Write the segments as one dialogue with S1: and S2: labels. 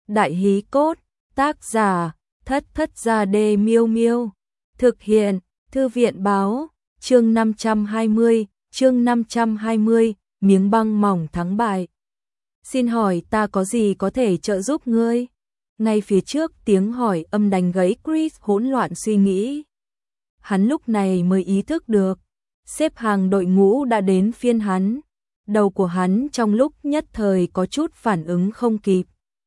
S1: Đại hí cốt, tác giả, Thất Thất Gia Đê Miêu Miêu. Thực hiện, Thư viện báo, chương 520, miếng băng mỏng thắng bại. Xin hỏi ta có gì có thể trợ giúp ngươi? Ngay phía trước tiếng hỏi âm đánh gãy Chris hỗn loạn suy nghĩ. Hắn lúc này mới ý thức được, xếp hàng đội ngũ đã đến phiên hắn. Đầu của hắn trong lúc nhất thời có chút phản ứng không kịp.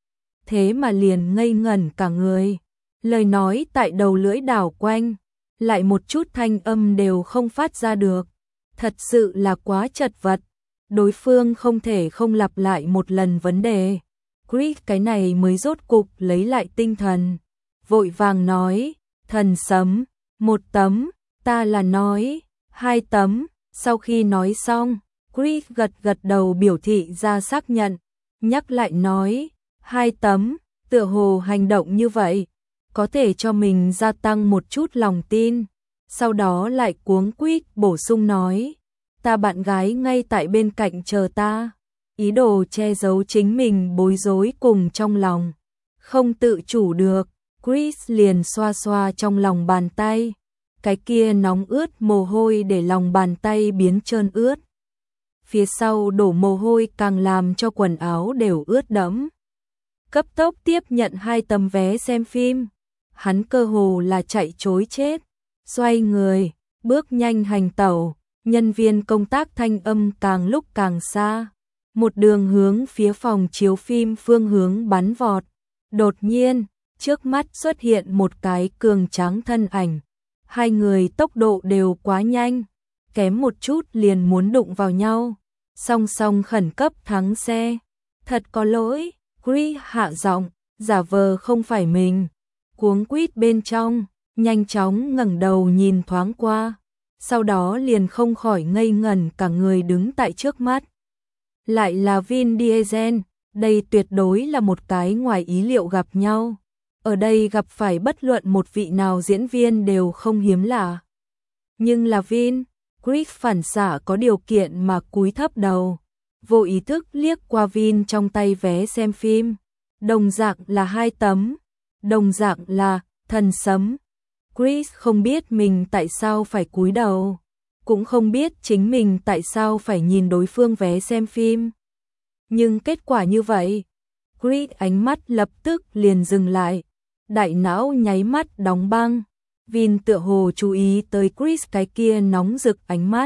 S1: Thế mà liền ngây ngẩn cả người. Lời nói tại đầu lưỡi đảo quanh, lại một chút thanh âm đều không phát ra được. Thật sự là quá chật vật. Đối phương không thể không lặp lại một lần vấn đề. Chris cái này mới rốt cục lấy lại tinh thần. Vội vàng nói, thần sấm, 1 tấm, ta là nói, 2 tấm. Sau khi nói xong, Chris gật đầu biểu thị ra xác nhận. Nhắc lại nói, 2 tấm, tựa hồ hành động như vậy có thể cho mình gia tăng một chút lòng tin. Sau đó lại cuống quýt bổ sung nói, ta bạn gái ngay tại bên cạnh chờ ta. Ý đồ che giấu chính mình bối rối cùng trong lòng. Không tự chủ được, Chris liền xoa xoa trong lòng bàn tay. Cái kia nóng ướt mồ hôi để lòng bàn tay biến trơn ướt. Phía sau đổ mồ hôi càng làm cho quần áo đều ướt đẫm. Cấp tốc tiếp nhận 2 tấm vé xem phim. Hắn cơ hồ là chạy trối chết. Xoay người, bước nhanh hành tẩu. Nhân viên công tác thanh âm càng lúc càng xa. Một đường hướng phía phòng chiếu phim phương hướng bắn vọt. Đột nhiên, trước mắt xuất hiện một cái cường tráng thân ảnh. Hai người tốc độ đều quá nhanh. Kém một chút liền muốn đụng vào nhau. Song song khẩn cấp thắng xe. Thật có lỗi, Chris hạ giọng, giả vờ không phải mình. Cuống quýt bên trong, nhanh chóng ngẩng đầu nhìn thoáng qua. Sau đó liền không khỏi ngây ngẩn cả người đứng tại trước mắt. Lại là Vin Diesel, đây tuyệt đối là một cái ngoài ý liệu gặp nhau. Ở đây gặp phải bất luận một vị nào diễn viên đều không hiếm lạ. Nhưng là Vin, Chris phản xạ có điều kiện mà cúi thấp đầu. Vô ý thức liếc qua Vin trong tay vé xem phim. Đồng dạng là 2 tấm. Đồng dạng là thần sấm. Chris không biết mình tại sao phải cúi đầu. Cũng không biết chính mình tại sao phải nhìn đối phương vé xem phim. Nhưng kết quả như vậy, Chris ánh mắt lập tức liền dừng lại. Đại não nháy mắt đóng băng. Vin tựa hồ chú ý tới Chris cái kia nóng rực ánh mắt.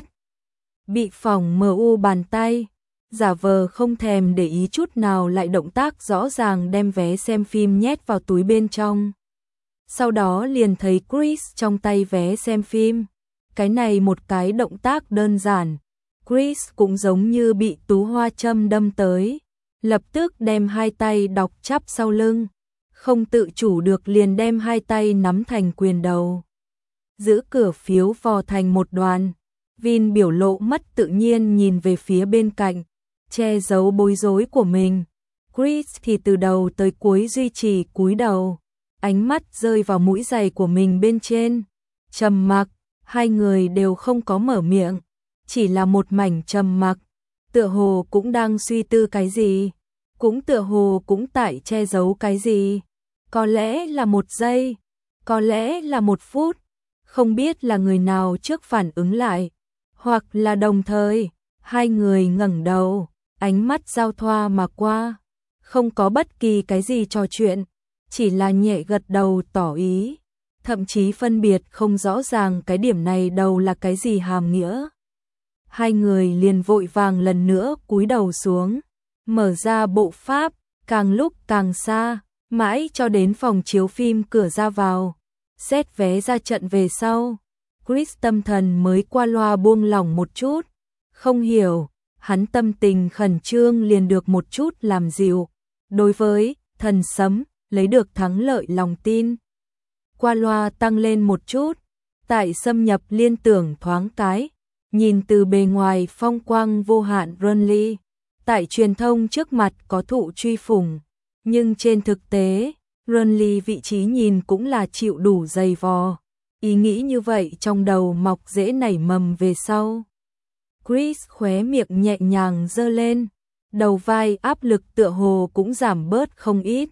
S1: Bị phỏng mờ u bàn tay. Giả vờ không thèm để ý chút nào lại động tác rõ ràng đem vé xem phim nhét vào túi bên trong. Sau đó liền thấy Chris trong tay vé xem phim. Cái này một cái động tác đơn giản. Chris cũng giống như bị tú hoa châm đâm tới. Lập tức đem 2 tay đọc chắp sau lưng. Không tự chủ được liền đem 2 tay nắm thành quyền đầu. Giữ cửa phiếu vò thành một đoàn. Vin biểu lộ mất tự nhiên nhìn về phía bên cạnh. Che giấu bối rối của mình. Chris thì từ đầu tới cuối duy trì cúi đầu. Ánh mắt rơi vào mũi giày của mình bên trên. Trầm mặc, hai người đều không có mở miệng. Chỉ là một mảnh trầm mặc. Tựa hồ cũng đang suy tư cái gì. Cũng tựa hồ cũng tại che giấu cái gì. Có lẽ là 1 giây. Có lẽ là 1 phút. Không biết là người nào trước phản ứng lại. Hoặc là đồng thời. Hai người ngẩng đầu. Ánh mắt giao thoa mà qua. Không có bất kỳ cái gì trò chuyện. Chỉ là nhẹ gật đầu tỏ ý. Thậm chí phân biệt không rõ ràng cái điểm này đâu là cái gì hàm nghĩa. Hai người liền vội vàng lần nữa cúi đầu xuống. Mở ra bộ pháp, càng lúc càng xa. Mãi cho đến phòng chiếu phim cửa ra vào. Xét vé ra trận về sau. Chris tâm thần mới qua loa buông lỏng một chút. Không hiểu, hắn tâm tình khẩn trương liền được một chút làm dịu. Đối với thần sấm, lấy được thắng lợi lòng tin. Qua loa tăng lên một chút. Tại xâm nhập liên tưởng thoáng cái. Nhìn từ bề ngoài phong quang vô hạn Runly. Tại truyền thông trước mặt có thụ truy phủng. Nhưng trên thực tế, Runly vị trí nhìn cũng là chịu đủ dày vò. Ý nghĩ như vậy trong đầu mọc dễ nảy mầm về sau. Chris khóe miệng nhẹ nhàng giơ lên. Đầu vai áp lực tựa hồ cũng giảm bớt không ít.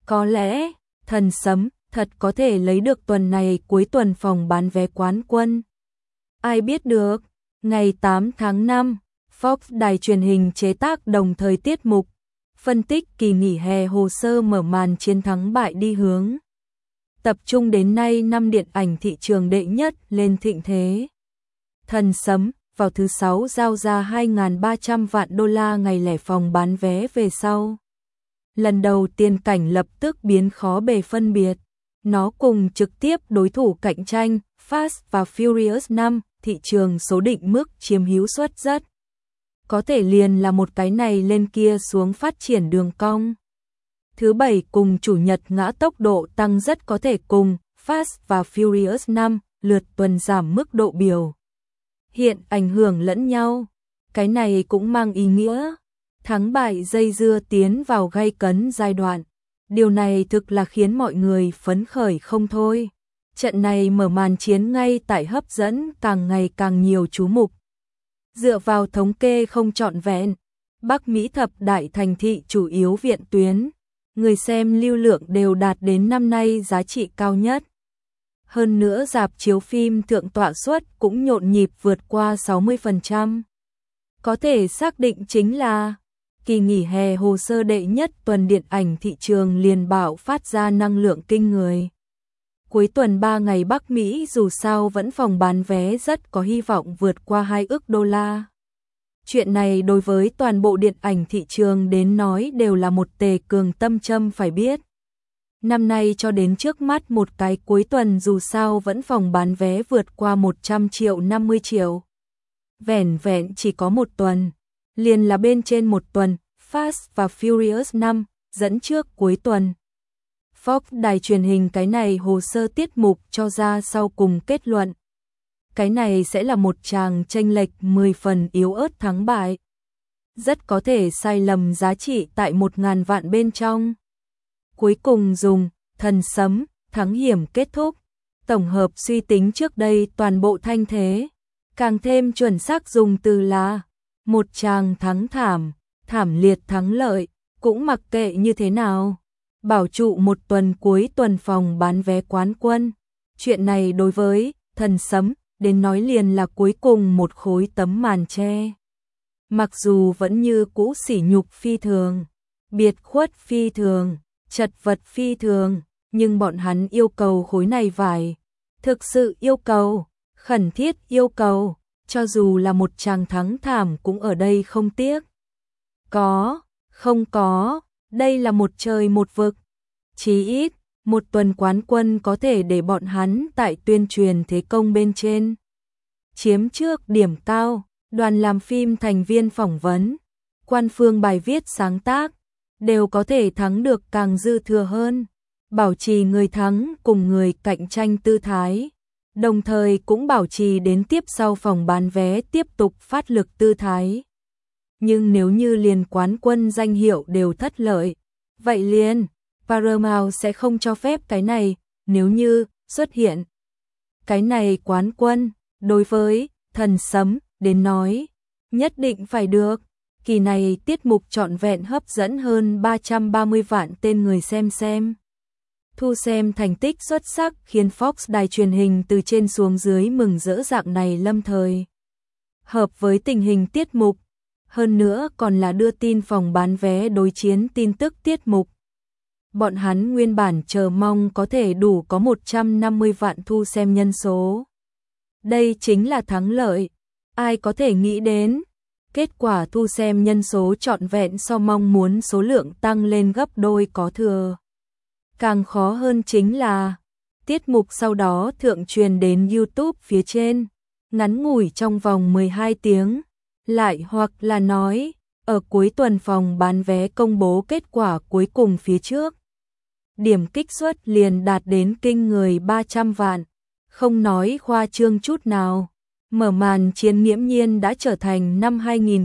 S1: Có lẽ, thần sấm thật có thể lấy được tuần này cuối tuần phòng bán vé quán quân. Ai biết được, ngày 8 tháng 5, Fox đài truyền hình chế tác đồng thời tiết mục, phân tích kỳ nghỉ hè hồ sơ mở màn chiến thắng bại đi hướng. Tập trung đến nay 5 điện ảnh thị trường đệ nhất lên thịnh thế. Thần sấm, vào thứ 6 giao ra 2.300 vạn đô la ngày lẻ phòng bán vé về sau. Lần đầu tiên cảnh lập tức biến khó bề phân biệt. Nó cùng trực tiếp đối thủ cạnh tranh, Fast và Furious 5, thị trường số định mức chiếm hữu suất rất. Có thể liền là một cái này lên kia xuống phát triển đường cong. Thứ bảy cùng chủ nhật ngã tốc độ tăng rất có thể cùng Fast và Furious 5 lượt tuần giảm mức độ biểu. Hiện ảnh hưởng lẫn nhau. Cái này cũng mang ý nghĩa thắng bại dây dưa tiến vào gay cấn giai đoạn. Điều này thực là khiến mọi người phấn khởi không thôi. Trận này mở màn chiến ngay tại hấp dẫn càng ngày càng nhiều chú mục. Dựa vào thống kê không trọn vẹn, Bắc Mỹ thập đại thành thị chủ yếu viện tuyến, người xem lưu lượng đều đạt đến năm nay giá trị cao nhất. Hơn nữa rạp chiếu phim thượng tọa suất cũng nhộn nhịp vượt qua 60%. Có thể xác định chính là kỳ nghỉ hè hồ sơ đệ nhất tuần điện ảnh thị trường liền bạo phát ra năng lượng kinh người. Cuối tuần 3 ngày Bắc Mỹ dù sao vẫn phòng bán vé rất có hy vọng vượt qua 2 ức đô la. Chuyện này đối với toàn bộ điện ảnh thị trường đến nói đều là một tề cường tâm châm phải biết. Năm nay cho đến trước mắt một cái cuối tuần dù sao vẫn phòng bán vé vượt qua 100 triệu 50 triệu. Vẻn vẹn chỉ có một tuần, liền là bên trên một tuần, Fast và Furious 5 dẫn trước cuối tuần. Fox đài truyền hình cái này hồ sơ tiết mục cho ra sau cùng kết luận. Cái này sẽ là một tràng chênh lệch 10 phần yếu ớt thắng bại. Rất có thể sai lầm giá trị tại 1.000 vạn bên trong. Cuối cùng dùng thần sấm thắng hiểm kết thúc. Tổng hợp suy tính trước đây toàn bộ thanh thế. Càng thêm chuẩn xác dùng từ là một tràng thắng thảm, thảm liệt thắng lợi, cũng mặc kệ như thế nào. Bảo trụ một tuần cuối tuần phòng bán vé quán quân. Chuyện này đối với thần sấm đến nói liền là cuối cùng một khối tấm màn che. Mặc dù vẫn như cũ sỉ nhục phi thường, biệt khuất phi thường, chật vật phi thường, nhưng bọn hắn yêu cầu khối này vải. Thực sự yêu cầu, khẩn thiết yêu cầu, cho dù là một tràng thắng thảm cũng ở đây không tiếc. Có, không có, đây là một trời một vực. Chí ít, một tuần quán quân có thể để bọn hắn tại tuyên truyền thế công bên trên. Chiếm trước điểm cao, đoàn làm phim thành viên phỏng vấn, quan phương bài viết sáng tác, đều có thể thắng được càng dư thừa hơn. Bảo trì người thắng cùng người cạnh tranh tư thái. Đồng thời cũng bảo trì đến tiếp sau phòng bán vé tiếp tục phát lực tư thái. Nhưng nếu như liền quán quân danh hiệu đều thất lợi, vậy liền Paramount sẽ không cho phép cái này. Nếu như xuất hiện cái này quán quân, đối với thần sấm đến nói, nhất định phải được. Kỳ này tiết mục trọn vẹn hấp dẫn hơn 330 vạn tên người xem. Thu xem thành tích xuất sắc khiến Fox đài truyền hình từ trên xuống dưới mừng rỡ dạng này lâm thời. Hợp với tình hình tiết mục, hơn nữa còn là đưa tin phòng bán vé đối chiến tin tức tiết mục. Bọn hắn nguyên bản chờ mong có thể đủ có 150 vạn thu xem nhân số. Đây chính là thắng lợi. Ai có thể nghĩ đến, kết quả thu xem nhân số trọn vẹn so mong muốn số lượng tăng lên gấp đôi có thừa. Càng khó hơn chính là, tiết mục sau đó thượng truyền đến YouTube phía trên, ngắn ngủi trong vòng 12 tiếng, lại hoặc là nói, ở cuối tuần phòng bán vé công bố kết quả cuối cùng phía trước. Điểm kích suất liền đạt đến kinh người 300 vạn, không nói khoa trương chút nào. Mở màn chiến nghiễm nhiên đã trở thành năm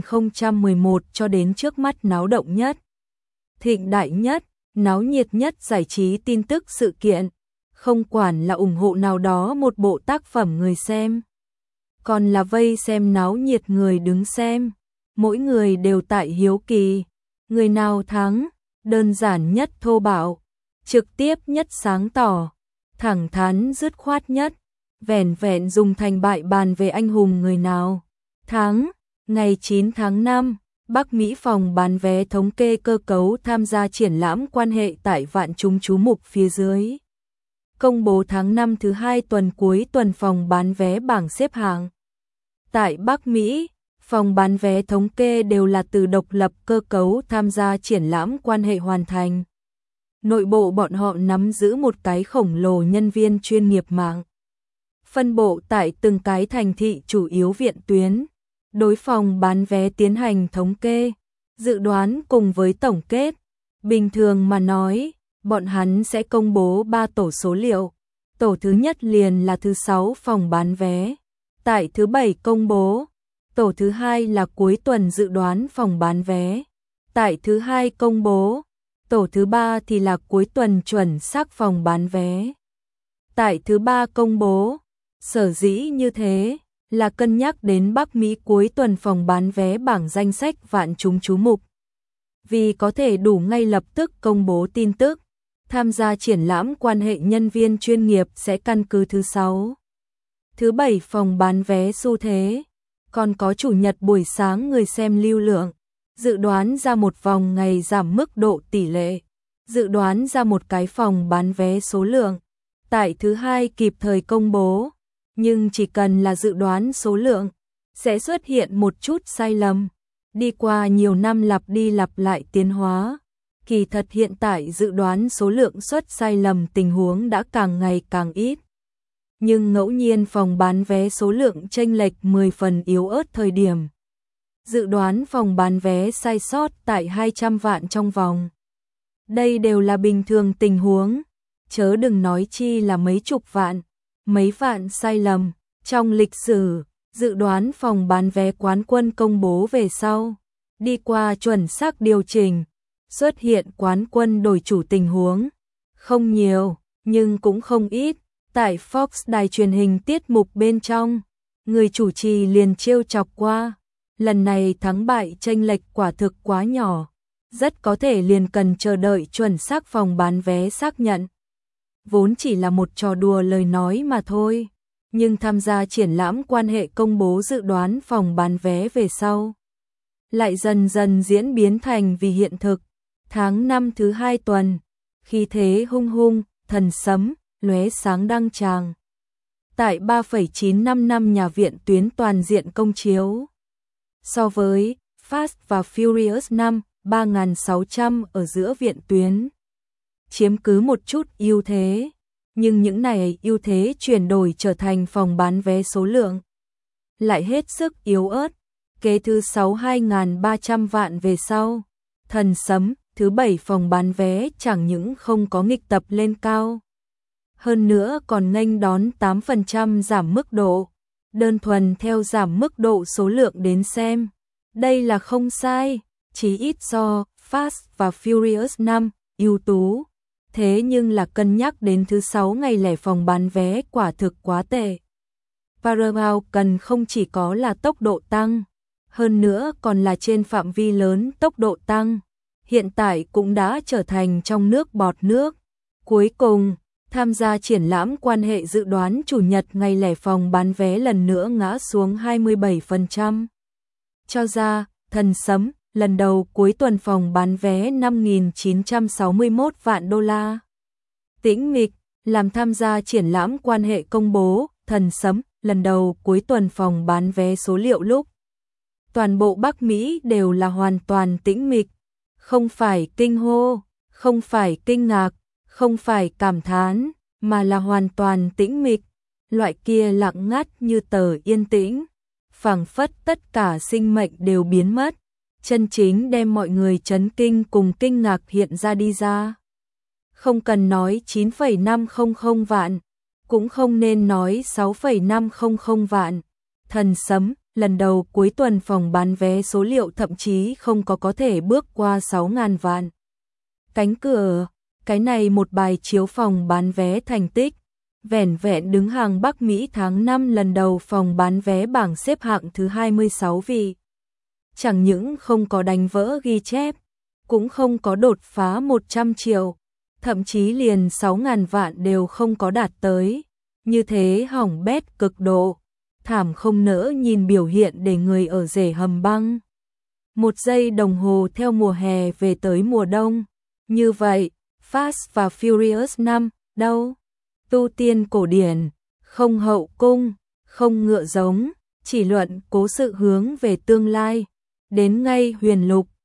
S1: 2011 cho đến trước mắt náo động nhất, thịnh đại nhất, náo nhiệt nhất giải trí tin tức sự kiện, không quản là ủng hộ nào đó một bộ tác phẩm người xem, còn là vây xem náo nhiệt người đứng xem, mỗi người đều tại hiếu kỳ, người nào thắng, đơn giản nhất thô bạo, trực tiếp nhất, sáng tỏ, thẳng thắn dứt khoát nhất, vẻn vẹn dùng thành bại bàn về anh hùng người nào thắng. Ngày 9 tháng 5, Bắc Mỹ phòng bán vé thống kê cơ cấu tham gia triển lãm quan hệ tại vạn chúng chú mục phía dưới. Công bố tháng 5 thứ 2 tuần cuối tuần phòng bán vé bảng xếp hạng. Tại Bắc Mỹ, phòng bán vé thống kê đều là từ độc lập cơ cấu tham gia triển lãm quan hệ hoàn thành. Nội bộ bọn họ nắm giữ một cái khổng lồ nhân viên chuyên nghiệp mạng. Phân bộ tại từng cái thành thị chủ yếu viện tuyến. Đối phòng bán vé tiến hành thống kê, dự đoán cùng với tổng kết. Bình thường mà nói, bọn hắn sẽ công bố 3 tổ số liệu. Tổ thứ nhất liền là thứ 6 phòng bán vé. Tại thứ 7 công bố. Tổ thứ hai là cuối tuần dự đoán phòng bán vé. Tại thứ 2 công bố. Tổ thứ 3 thì là cuối tuần chuẩn xác phòng bán vé. Tại thứ 3 công bố. Sở dĩ như thế là cân nhắc đến Bắc Mỹ cuối tuần phòng bán vé bảng danh sách vạn chúng chú mục. Vì có thể đủ ngay lập tức công bố tin tức, tham gia triển lãm quan hệ nhân viên chuyên nghiệp sẽ căn cứ thứ 6. Thứ 7 phòng bán vé xu thế, còn có chủ nhật buổi sáng người xem lưu lượng, dự đoán ra một vòng ngày giảm mức độ tỷ lệ, dự đoán ra một cái phòng bán vé số lượng. Tại thứ 2 kịp thời công bố. Nhưng chỉ cần là dự đoán số lượng, sẽ xuất hiện một chút sai lầm. Đi qua nhiều năm lặp đi lặp lại tiến hóa, kỳ thật hiện tại dự đoán số lượng xuất sai lầm tình huống đã càng ngày càng ít. Nhưng ngẫu nhiên phòng bán vé số lượng chênh lệch 10 phần yếu ớt thời điểm. Dự đoán phòng bán vé sai sót tại 200 vạn trong vòng. Đây đều là bình thường tình huống, chớ đừng nói chi là mấy chục vạn. Mấy vạn sai lầm. Trong lịch sử, dự đoán phòng bán vé quán quân công bố về sau, đi qua chuẩn xác điều chỉnh, xuất hiện quán quân đổi chủ tình huống. Không nhiều, nhưng cũng không ít. Tại Fox đài truyền hình tiết mục bên trong, người chủ trì liền trêu chọc qua. Lần này thắng bại chênh lệch quả thực quá nhỏ, rất có thể liền cần chờ đợi chuẩn xác phòng bán vé xác nhận. Vốn chỉ là một trò đùa lời nói mà thôi, nhưng tham gia triển lãm quan hệ công bố dự đoán phòng bán vé về sau, lại dần dần diễn biến thành vì hiện thực. Tháng 5 thứ 2 tuần, khí thế hung hung, thần sấm, lóe sáng đăng tràng. Tại 3,955 nhà viện tuyến toàn diện công chiếu. So với Fast và Furious 5, 3.600 ở giữa viện tuyến. Chiếm cứ một chút ưu thế, nhưng những này ưu thế chuyển đổi trở thành phòng bán vé số lượng lại hết sức yếu ớt. Kế thứ 6 2.300 vạn về sau, thần sấm, thứ 7 phòng bán vé chẳng những không có nghịch tập lên cao, hơn nữa còn nghênh đón 8% giảm mức độ, đơn thuần theo giảm mức độ số lượng đến xem. Đây là không sai, chỉ ít so Fast và Furious 5 ưu tú. Thế nhưng là cân nhắc đến thứ 6 ngày lẻ phòng bán vé quả thực quá tệ. Paramount cần không chỉ có là tốc độ tăng, hơn nữa còn là trên phạm vi lớn tốc độ tăng. Hiện tại cũng đã trở thành trong nước bọt nước. Cuối cùng, tham gia triển lãm quan hệ dự đoán chủ nhật ngày lẻ phòng bán vé lần nữa ngã xuống 27%. Cho ra, thần sấm, lần đầu cuối tuần phòng bán vé 5.961 vạn đô la. Tĩnh mịch, làm tham gia triển lãm quan hệ công bố, thần sấm, lần đầu cuối tuần phòng bán vé số liệu lúc. Toàn bộ Bắc Mỹ đều là hoàn toàn tĩnh mịch, không phải kinh hô, không phải kinh ngạc, không phải cảm thán, mà là hoàn toàn tĩnh mịch, loại kia lặng ngắt như tờ yên tĩnh, phảng phất tất cả sinh mệnh đều biến mất. Chân chính đem mọi người chấn kinh cùng kinh ngạc hiện ra đi ra. Không cần nói 9,500 vạn, cũng không nên nói 6,500 vạn. Thần sấm, lần đầu cuối tuần phòng bán vé số liệu thậm chí không có thể bước qua 6.000 vạn. Cánh cửa, cái này một bài chiếu phòng bán vé thành tích, vẻn vẹn đứng hàng Bắc Mỹ tháng 5 lần đầu phòng bán vé bảng xếp hạng thứ 26 vị. Chẳng những không có đánh vỡ ghi chép, cũng không có đột phá 100 triệu, thậm chí liền 6.000 vạn đều không có đạt tới, như thế hỏng bét cực độ, thảm không nỡ nhìn biểu hiện để người ở rể hầm băng. 1 giây đồng hồ theo mùa hè về tới mùa đông, như vậy, Fast và Furious 5, đâu? Tu tiên cổ điển, không hậu cung, không ngựa giống, chỉ luận cố sự hướng về tương lai, đến ngay huyền lục,